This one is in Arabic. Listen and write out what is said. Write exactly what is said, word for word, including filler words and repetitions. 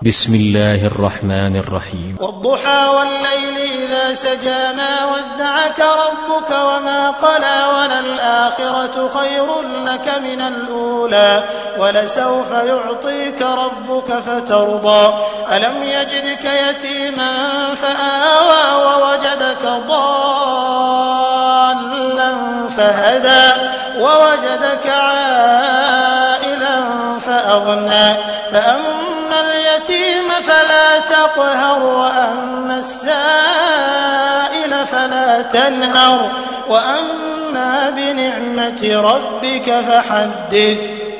بسم الله الرحمن الرحيم. والضحى والليل إذا سجى ما ودعك ربك وما قلى وللآخرة خير لك من الأولى ولسوف يعطيك ربك فترضى ألم يجدك يتيما فآوى ووجدك ضالا فهدى ووجدك عائلا فأغنى فأما اليتيم فلا تقهر وأما السائل فلا تنهر وأما بنعمة ربك فحدث.